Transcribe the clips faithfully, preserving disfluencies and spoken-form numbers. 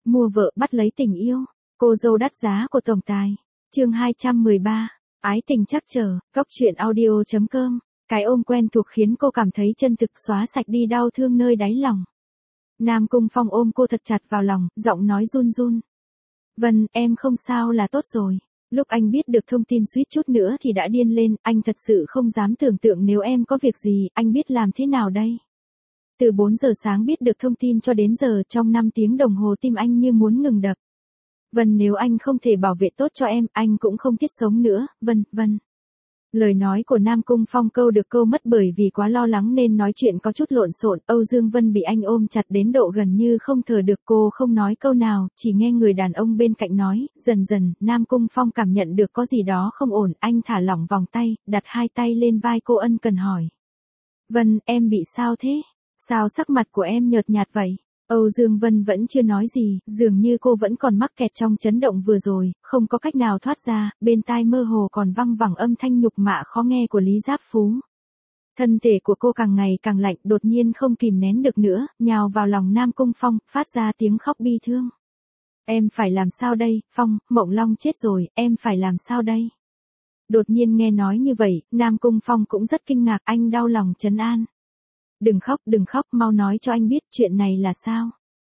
mua vợ bắt lấy tình yêu. Cô dâu đắt giá của tổng tài. Chương hai trăm mười ba. Ái tình chắc chờ. Cóc truyện audio chấm com. Cái ôm quen thuộc khiến cô cảm thấy chân thực xóa sạch đi đau thương nơi đáy lòng. Nam Cung Phong ôm cô thật chặt vào lòng, giọng nói run run. Vân, em không sao là tốt rồi. Lúc anh biết được thông tin suýt chút nữa thì đã điên lên, anh thật sự không dám tưởng tượng nếu em có việc gì, anh biết làm thế nào đây. Từ bốn giờ sáng biết được thông tin cho đến giờ, trong năm tiếng đồng hồ tim anh như muốn ngừng đập. Vân, nếu anh không thể bảo vệ tốt cho em, anh cũng không thiết sống nữa, Vân, Vân. Lời nói của Nam Cung Phong câu được câu mất bởi vì quá lo lắng nên nói chuyện có chút lộn xộn. Âu Dương Vân bị anh ôm chặt đến độ gần như không thở được, cô không nói câu nào, chỉ nghe người đàn ông bên cạnh nói. Dần dần, Nam Cung Phong cảm nhận được có gì đó không ổn, anh thả lỏng vòng tay, đặt hai tay lên vai cô ân cần hỏi. Vân, em bị sao thế? Sao sắc mặt của em nhợt nhạt vậy? Âu Dương Vân vẫn chưa nói gì, dường như cô vẫn còn mắc kẹt trong chấn động vừa rồi, không có cách nào thoát ra, bên tai mơ hồ còn văng vẳng âm thanh nhục mạ khó nghe của Lý Giáp Phú. Thân thể của cô càng ngày càng lạnh, đột nhiên không kìm nén được nữa, nhào vào lòng Nam Cung Phong, phát ra tiếng khóc bi thương. Em phải làm sao đây, Phong, Mộng Long chết rồi, em phải làm sao đây? Đột nhiên nghe nói như vậy, Nam Cung Phong cũng rất kinh ngạc, anh đau lòng trấn an. Đừng khóc, đừng khóc, mau nói cho anh biết chuyện này là sao.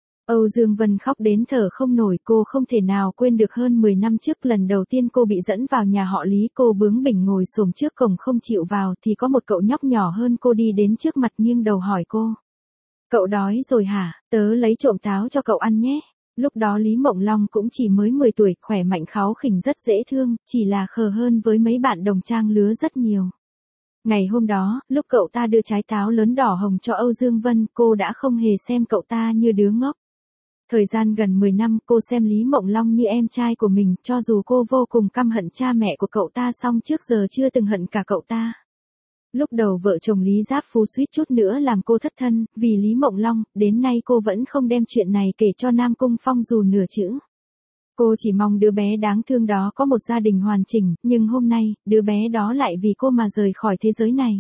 Âu Dương Vân khóc đến thở không nổi, cô không thể nào quên được hơn mười năm trước lần đầu tiên cô bị dẫn vào nhà họ Lý, cô bướng bỉnh ngồi xổm trước cổng không chịu vào thì có một cậu nhóc nhỏ hơn cô đi đến trước mặt nghiêng đầu hỏi cô. Cậu đói rồi hả, tớ lấy trộm táo cho cậu ăn nhé. Lúc đó Lý Mộng Long cũng chỉ mới mười tuổi, khỏe mạnh kháu khỉnh rất dễ thương, chỉ là khờ hơn với mấy bạn đồng trang lứa rất nhiều. Ngày hôm đó, lúc cậu ta đưa trái táo lớn đỏ hồng cho Âu Dương Vân, cô đã không hề xem cậu ta như đứa ngốc. Thời gian gần mười năm, cô xem Lý Mộng Long như em trai của mình, cho dù cô vô cùng căm hận cha mẹ của cậu ta song trước giờ chưa từng hận cả cậu ta. Lúc đầu vợ chồng Lý Giáp Phú suýt chút nữa làm cô thất thân, vì Lý Mộng Long, đến nay cô vẫn không đem chuyện này kể cho Nam Cung Phong dù nửa chữ. Cô chỉ mong đứa bé đáng thương đó có một gia đình hoàn chỉnh, nhưng hôm nay, đứa bé đó lại vì cô mà rời khỏi thế giới này.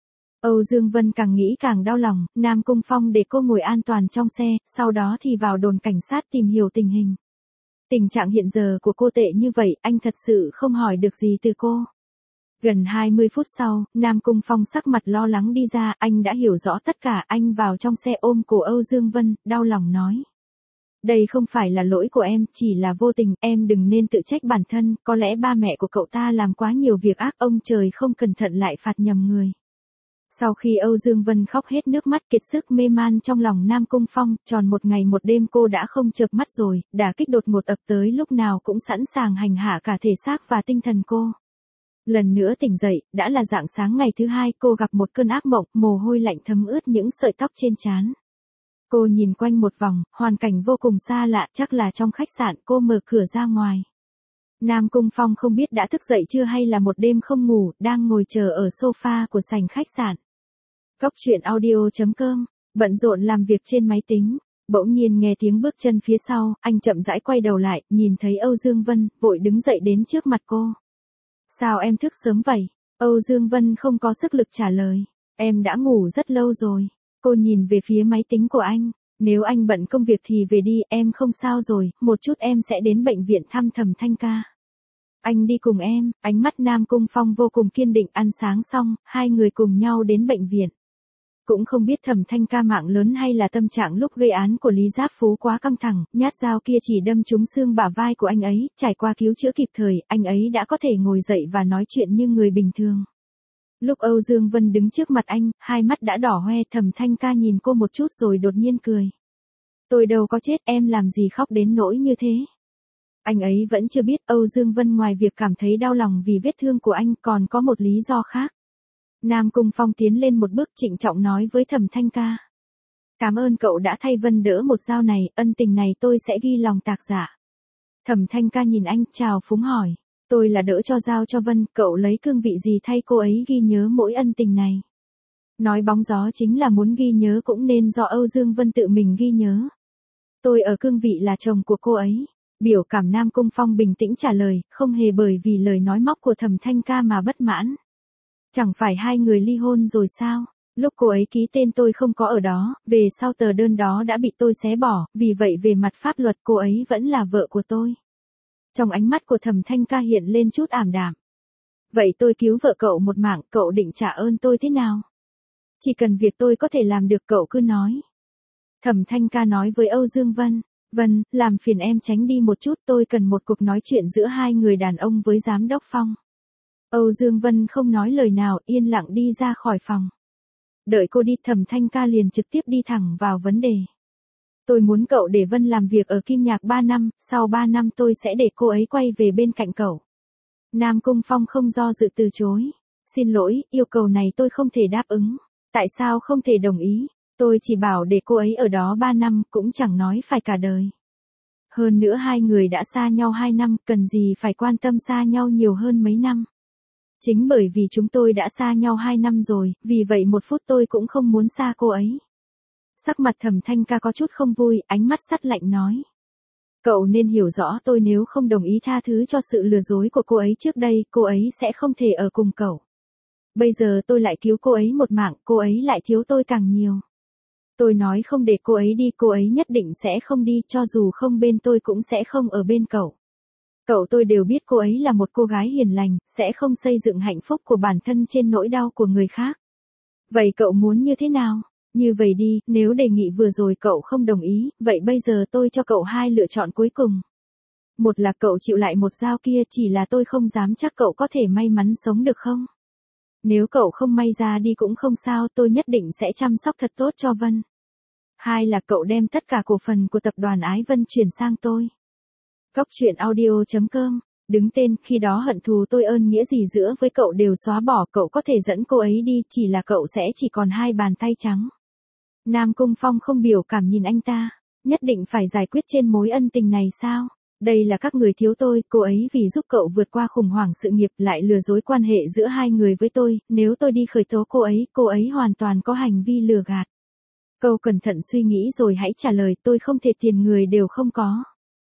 Âu Dương Vân càng nghĩ càng đau lòng, Nam Cung Phong để cô ngồi an toàn trong xe, sau đó thì vào đồn cảnh sát tìm hiểu tình hình. Tình trạng hiện giờ của cô tệ như vậy, anh thật sự không hỏi được gì từ cô. Gần hai mươi phút sau, Nam Cung Phong sắc mặt lo lắng đi ra, anh đã hiểu rõ tất cả, anh vào trong xe ôm cổ Âu Dương Vân, đau lòng nói. Đây không phải là lỗi của em, chỉ là vô tình, em đừng nên tự trách bản thân, có lẽ ba mẹ của cậu ta làm quá nhiều việc ác, ông trời không cẩn thận lại phạt nhầm người. Sau khi Âu Dương Vân khóc hết nước mắt kiệt sức mê man trong lòng Nam Cung Phong, tròn một ngày một đêm cô đã không chợp mắt rồi, đả kích đột ngột ập tới lúc nào cũng sẵn sàng hành hạ cả thể xác và tinh thần cô. Lần nữa tỉnh dậy, đã là rạng sáng ngày thứ hai, cô gặp một cơn ác mộng, mồ hôi lạnh thấm ướt những sợi tóc trên trán. Cô nhìn quanh một vòng, hoàn cảnh vô cùng xa lạ, chắc là trong khách sạn, cô mở cửa ra ngoài. Nam Cung Phong không biết đã thức dậy chưa hay là một đêm không ngủ, đang ngồi chờ ở sofa của sảnh khách sạn. Cóc truyện audio chấm com, bận rộn làm việc trên máy tính, bỗng nhiên nghe tiếng bước chân phía sau, anh chậm rãi quay đầu lại, nhìn thấy Âu Dương Vân, vội đứng dậy đến trước mặt cô. Sao em thức sớm vậy? Âu Dương Vân không có sức lực trả lời. Em đã ngủ rất lâu rồi. Cô nhìn về phía máy tính của anh. Nếu anh bận công việc thì về đi, em không sao rồi, một chút em sẽ đến bệnh viện thăm Thẩm Thanh ca. Anh đi cùng em, ánh mắt Nam Cung Phong vô cùng kiên định. Ăn sáng xong, hai người cùng nhau đến bệnh viện. Cũng không biết Thẩm Thanh ca mạng lớn hay là tâm trạng lúc gây án của Lý Giáp Phú quá căng thẳng, nhát dao kia chỉ đâm trúng xương bả vai của anh ấy, trải qua cứu chữa kịp thời, anh ấy đã có thể ngồi dậy và nói chuyện như người bình thường. Lúc Âu Dương Vân đứng trước mặt anh, hai mắt đã đỏ hoe, Thẩm Thanh ca nhìn cô một chút rồi đột nhiên cười. Tôi đâu có chết, em làm gì khóc đến nỗi như thế. Anh ấy vẫn chưa biết Âu Dương Vân ngoài việc cảm thấy đau lòng vì vết thương của anh còn có một lý do khác. Nam Cung Phong tiến lên một bước trịnh trọng nói với Thẩm Thanh ca. Cảm ơn cậu đã thay Vân đỡ một dao này, ân tình này tôi sẽ ghi lòng tạc dạ. Thẩm Thanh ca nhìn anh, chào phúng hỏi. Tôi là đỡ cho dao cho Vân, cậu lấy cương vị gì thay cô ấy ghi nhớ mỗi ân tình này. Nói bóng gió chính là muốn ghi nhớ cũng nên do Âu Dương Vân tự mình ghi nhớ. Tôi ở cương vị là chồng của cô ấy. Biểu cảm Nam Cung Phong bình tĩnh trả lời, không hề bởi vì lời nói móc của Thẩm Thanh ca mà bất mãn. Chẳng phải hai người ly hôn rồi sao? Lúc cô ấy ký tên tôi không có ở đó, về sau tờ đơn đó đã bị tôi xé bỏ, vì vậy về mặt pháp luật cô ấy vẫn là vợ của tôi. Trong ánh mắt của Thẩm Thanh Ca hiện lên chút ảm đạm. Vậy tôi cứu vợ cậu một mạng, cậu định trả ơn tôi thế nào? Chỉ cần việc tôi có thể làm được cậu cứ nói. Thẩm Thanh Ca nói với Âu Dương Vân. Vân, làm phiền em tránh đi một chút, tôi cần một cuộc nói chuyện giữa hai người đàn ông với giám đốc Phong. Âu Dương Vân không nói lời nào, yên lặng đi ra khỏi phòng. Đợi cô đi, Thẩm Thanh Ca liền trực tiếp đi thẳng vào vấn đề. Tôi muốn cậu để Vân làm việc ở Kim Nhạc ba năm, sau ba năm tôi sẽ để cô ấy quay về bên cạnh cậu. Nam Cung Phong không do dự từ chối. Xin lỗi, yêu cầu này tôi không thể đáp ứng. Tại sao không thể đồng ý? Tôi chỉ bảo để cô ấy ở đó ba năm, cũng chẳng nói phải cả đời. Hơn nữa hai người đã xa nhau hai năm, cần gì phải quan tâm xa nhau nhiều hơn mấy năm. Chính bởi vì chúng tôi đã xa nhau hai năm rồi, vì vậy một phút tôi cũng không muốn xa cô ấy. Sắc mặt Thẩm Thanh Ca có chút không vui, ánh mắt sắt lạnh nói. Cậu nên hiểu rõ tôi nếu không đồng ý tha thứ cho sự lừa dối của cô ấy trước đây, cô ấy sẽ không thể ở cùng cậu. Bây giờ tôi lại cứu cô ấy một mạng, cô ấy lại thiếu tôi càng nhiều. Tôi nói không để cô ấy đi, cô ấy nhất định sẽ không đi, cho dù không bên tôi cũng sẽ không ở bên cậu. Cậu tôi đều biết cô ấy là một cô gái hiền lành, sẽ không xây dựng hạnh phúc của bản thân trên nỗi đau của người khác. Vậy cậu muốn như thế nào? Như vậy đi, nếu đề nghị vừa rồi cậu không đồng ý, vậy bây giờ tôi cho cậu hai lựa chọn cuối cùng. Một là cậu chịu lại một dao kia, chỉ là tôi không dám chắc cậu có thể may mắn sống được không? Nếu cậu không may ra đi cũng không sao, tôi nhất định sẽ chăm sóc thật tốt cho Vân. Hai là cậu đem tất cả cổ phần của tập đoàn Ái Vân chuyển sang tôi. Cóc truyện audio chấm com, đứng tên, khi đó hận thù tôi ơn nghĩa gì giữa với cậu đều xóa bỏ, cậu có thể dẫn cô ấy đi, chỉ là cậu sẽ chỉ còn hai bàn tay trắng. Nam Cung Phong không biểu cảm nhìn anh ta, nhất định phải giải quyết trên mối ân tình này sao? Đây là các người thiếu tôi, cô ấy vì giúp cậu vượt qua khủng hoảng sự nghiệp lại lừa dối quan hệ giữa hai người với tôi, nếu tôi đi khởi tố cô ấy, cô ấy hoàn toàn có hành vi lừa gạt. Cậu cẩn thận suy nghĩ rồi hãy trả lời, tôi không thể tiền người đều không có.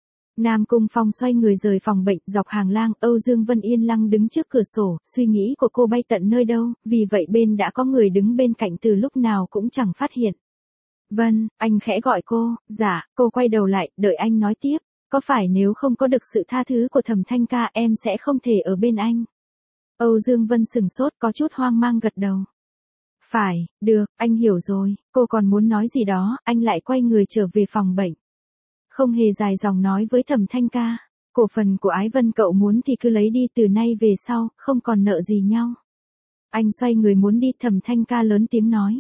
Nam Cung Phong xoay người rời phòng bệnh, dọc hàng lang, Âu Dương Vân yên lặng đứng trước cửa sổ, suy nghĩ của cô bay tận nơi đâu, vì vậy bên đã có người đứng bên cạnh từ lúc nào cũng chẳng phát hiện. Vân, anh khẽ gọi cô, dạ, cô quay đầu lại, đợi anh nói tiếp, có phải nếu không có được sự tha thứ của Thẩm Thanh Ca em sẽ không thể ở bên anh? Âu Dương Vân sừng sốt có chút hoang mang gật đầu. Phải, được, anh hiểu rồi, cô còn muốn nói gì đó, anh lại quay người trở về phòng bệnh. Không hề dài dòng nói với Thẩm Thanh Ca, cổ phần của Ái Vân cậu muốn thì cứ lấy đi, từ nay về sau, không còn nợ gì nhau. Anh xoay người muốn đi, Thẩm Thanh Ca lớn tiếng nói.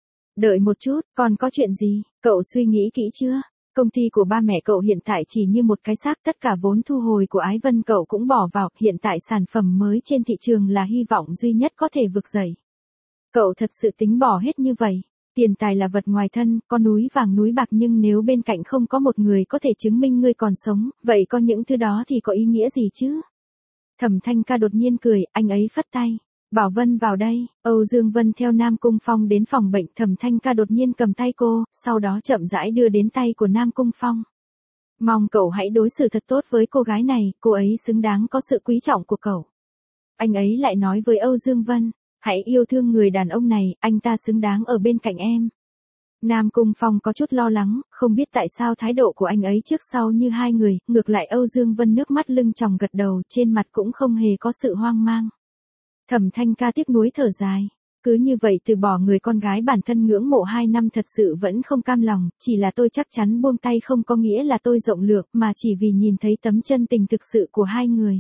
Đợi một chút, còn có chuyện gì, cậu suy nghĩ kỹ chưa? Công ty của ba mẹ cậu hiện tại chỉ như một cái xác, tất cả vốn thu hồi của Ái Vân cậu cũng bỏ vào, hiện tại sản phẩm mới trên thị trường là hy vọng duy nhất có thể vực dậy. Cậu thật sự tính bỏ hết như vậy? Tiền tài là vật ngoài thân, có núi vàng núi bạc nhưng nếu bên cạnh không có một người có thể chứng minh ngươi còn sống, vậy có những thứ đó thì có ý nghĩa gì chứ? Thẩm Thanh Ca đột nhiên cười, anh ấy phất tay. Bảo Vân vào đây, Âu Dương Vân theo Nam Cung Phong đến phòng bệnh, Thẩm Thanh Ca đột nhiên cầm tay cô, sau đó chậm rãi đưa đến tay của Nam Cung Phong. Mong cậu hãy đối xử thật tốt với cô gái này, cô ấy xứng đáng có sự quý trọng của cậu. Anh ấy lại nói với Âu Dương Vân, hãy yêu thương người đàn ông này, anh ta xứng đáng ở bên cạnh em. Nam Cung Phong có chút lo lắng, không biết tại sao thái độ của anh ấy trước sau như hai người, ngược lại Âu Dương Vân nước mắt lưng tròng gật đầu, trên mặt cũng không hề có sự hoang mang. Thẩm Thanh Ca tiếc nuối thở dài, cứ như vậy từ bỏ người con gái bản thân ngưỡng mộ hai năm thật sự vẫn không cam lòng, chỉ là tôi chắc chắn buông tay không có nghĩa là tôi rộng lượng, mà chỉ vì nhìn thấy tấm chân tình thực sự của hai người.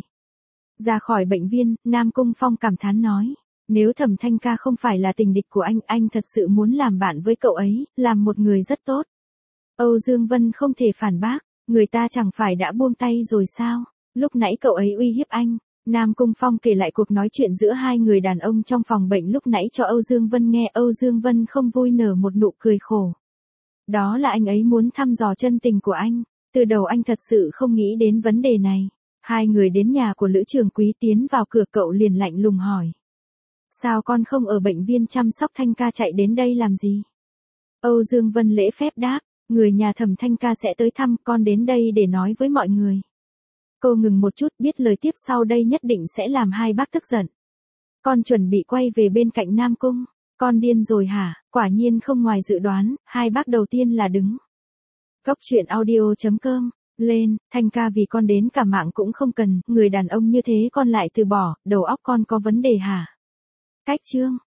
Ra khỏi bệnh viên, Nam Cung Phong cảm thán nói, nếu Thẩm Thanh Ca không phải là tình địch của anh, anh thật sự muốn làm bạn với cậu ấy, làm một người rất tốt. Âu Dương Vân không thể phản bác, người ta chẳng phải đã buông tay rồi sao, lúc nãy cậu ấy uy hiếp anh. Nam Cung Phong kể lại cuộc nói chuyện giữa hai người đàn ông trong phòng bệnh lúc nãy cho Âu Dương Vân nghe, Âu Dương Vân không vui nở một nụ cười khổ. Đó là anh ấy muốn thăm dò chân tình của anh, từ đầu anh thật sự không nghĩ đến vấn đề này. Hai người đến nhà của Lữ Trường Quý, tiến vào cửa cậu liền lạnh lùng hỏi. Sao con không ở bệnh viện chăm sóc Thanh Ca chạy đến đây làm gì? Âu Dương Vân lễ phép đáp, người nhà Thẩm Thanh Ca sẽ tới thăm, con đến đây để nói với mọi người. Cô ngừng một chút, biết lời tiếp sau đây nhất định sẽ làm hai bác tức giận. Con chuẩn bị quay về bên cạnh Nam Cung. Con điên rồi hả? Quả nhiên không ngoài dự đoán, hai bác đầu tiên là đứng. Góc truyện audio.com. Lên, Thanh ca vì con đến cả mạng cũng không cần, người đàn ông như thế con lại từ bỏ, đầu óc con có vấn đề hả? Cách chương.